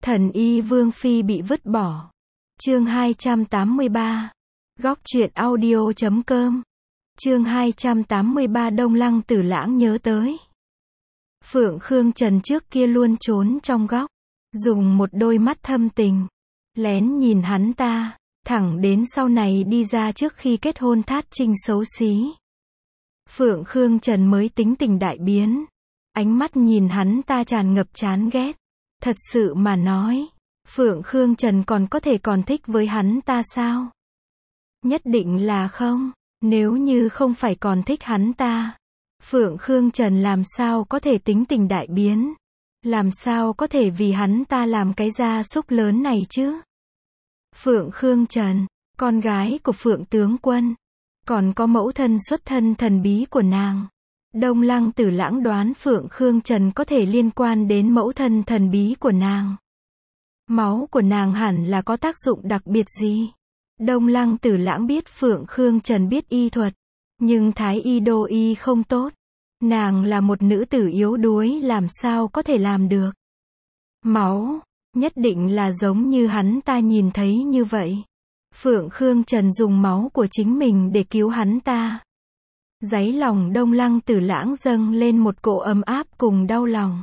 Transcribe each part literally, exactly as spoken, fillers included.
Thần y Vương Phi bị vứt bỏ. Chương hai trăm tám mươi ba. Góc truyện audio chấm com. Chương hai trăm tám mươi ba Đông Lăng Tử Lãng nhớ tới. Phượng Khương Trần trước kia luôn trốn trong góc, dùng một đôi mắt thâm tình, lén nhìn hắn ta, thẳng đến sau này đi ra trước khi kết hôn thát trinh xấu xí. Phượng Khương Trần mới tính tình đại biến, ánh mắt nhìn hắn ta tràn ngập chán ghét. Thật sự mà nói, Phượng Khương Trần còn có thể còn thích với hắn ta sao? Nhất định là không, nếu như không phải còn thích hắn ta, Phượng Khương Trần làm sao có thể tính tình đại biến? Làm sao có thể vì hắn ta làm cái gia súc lớn này chứ? Phượng Khương Trần, con gái của Phượng tướng quân, còn có mẫu thân xuất thân thần bí của nàng. Đông Lăng Tử Lãng đoán Phượng Khương Trần có thể liên quan đến mẫu thân thần bí của nàng. Máu của nàng hẳn là có tác dụng đặc biệt gì? Đông Lăng Tử Lãng biết Phượng Khương Trần biết y thuật, nhưng thái y đô y không tốt. Nàng là một nữ tử yếu đuối làm sao có thể làm được. Máu, nhất định là giống như hắn ta nhìn thấy như vậy. Phượng Khương Trần dùng máu của chính mình để cứu hắn ta. Đáy lòng Đông Lăng Tử Lãng dâng lên một cỗ ấm áp cùng đau lòng.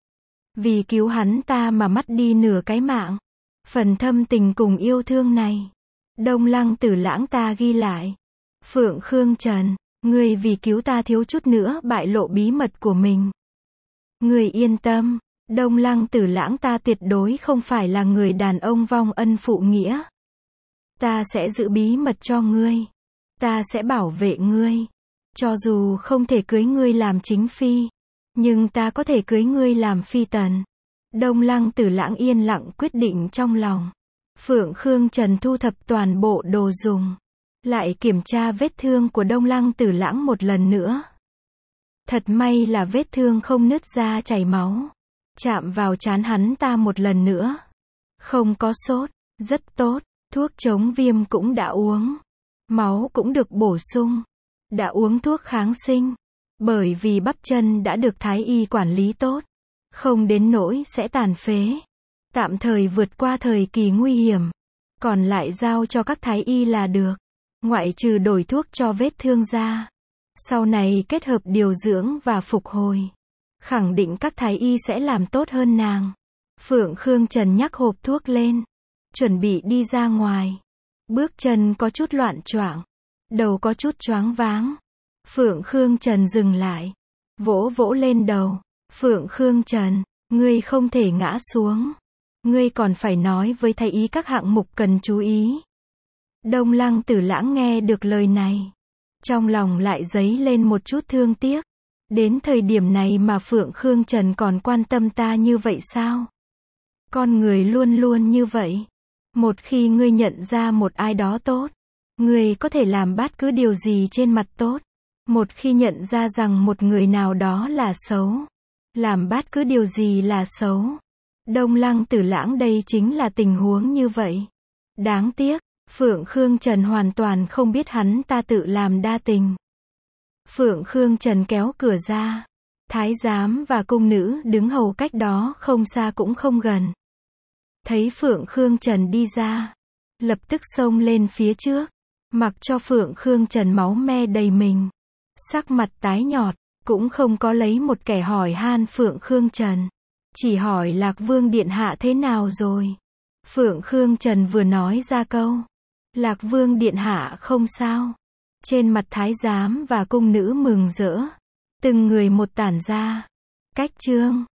Vì cứu hắn ta mà mất đi nửa cái mạng. Phần thâm tình cùng yêu thương này, Đông Lăng Tử Lãng ta ghi lại. Phượng Khương Trần, ngươi vì cứu ta thiếu chút nữa bại lộ bí mật của mình. Ngươi yên tâm, Đông Lăng Tử Lãng ta tuyệt đối không phải là người đàn ông vong ân phụ nghĩa. Ta sẽ giữ bí mật cho ngươi. Ta sẽ bảo vệ ngươi. Cho dù không thể cưới ngươi làm chính phi, nhưng ta có thể cưới ngươi làm phi tần. Đông Lăng Tử Lãng yên lặng quyết định trong lòng. Phượng Khương Trần thu thập toàn bộ đồ dùng, lại kiểm tra vết thương của Đông Lăng Tử Lãng một lần nữa. Thật may là vết thương không nứt ra chảy máu. Chạm vào trán hắn ta một lần nữa. Không có sốt, rất tốt. Thuốc chống viêm cũng đã uống. Máu cũng được bổ sung. Đã uống thuốc kháng sinh. Bởi vì bắp chân đã được thái y quản lý tốt, không đến nỗi sẽ tàn phế. Tạm thời vượt qua thời kỳ nguy hiểm. Còn lại giao cho các thái y là được. Ngoại trừ đổi thuốc cho vết thương ra, sau này kết hợp điều dưỡng và phục hồi, khẳng định các thái y sẽ làm tốt hơn nàng. Phượng Khương Trần nhắc hộp thuốc lên, chuẩn bị đi ra ngoài. Bước chân có chút loạn choạng, đầu có chút choáng váng. Phượng Khương Trần dừng lại, vỗ vỗ lên đầu. Phượng Khương Trần, ngươi không thể ngã xuống. Ngươi còn phải nói với thái y các hạng mục cần chú ý. Đông Lăng Tử Lãng nghe được lời này, trong lòng lại dấy lên một chút thương tiếc. Đến thời điểm này mà Phượng Khương Trần còn quan tâm ta như vậy sao? Con người luôn luôn như vậy. Một khi ngươi nhận ra một ai đó tốt, ngươi có thể làm bất cứ điều gì trên mặt tốt. Một khi nhận ra rằng một người nào đó là xấu, làm bất cứ điều gì là xấu. Đông Lăng Tử Lãng đây chính là tình huống như vậy. Đáng tiếc, Phượng Khương Trần hoàn toàn không biết hắn ta tự làm đa tình. Phượng Khương Trần kéo cửa ra. Thái giám và cung nữ đứng hầu cách đó không xa cũng không gần. Thấy Phượng Khương Trần đi ra, lập tức xông lên phía trước, mặc cho Phượng Khương Trần máu me đầy mình. Sắc mặt tái nhợt, cũng không có lấy một kẻ hỏi han Phượng Khương Trần. Chỉ hỏi Lạc Vương điện hạ thế nào rồi. Phượng Khương Trần vừa nói ra câu, Lạc Vương điện hạ không sao. Trên mặt thái giám và cung nữ mừng rỡ, từng người một tản ra. Cách chương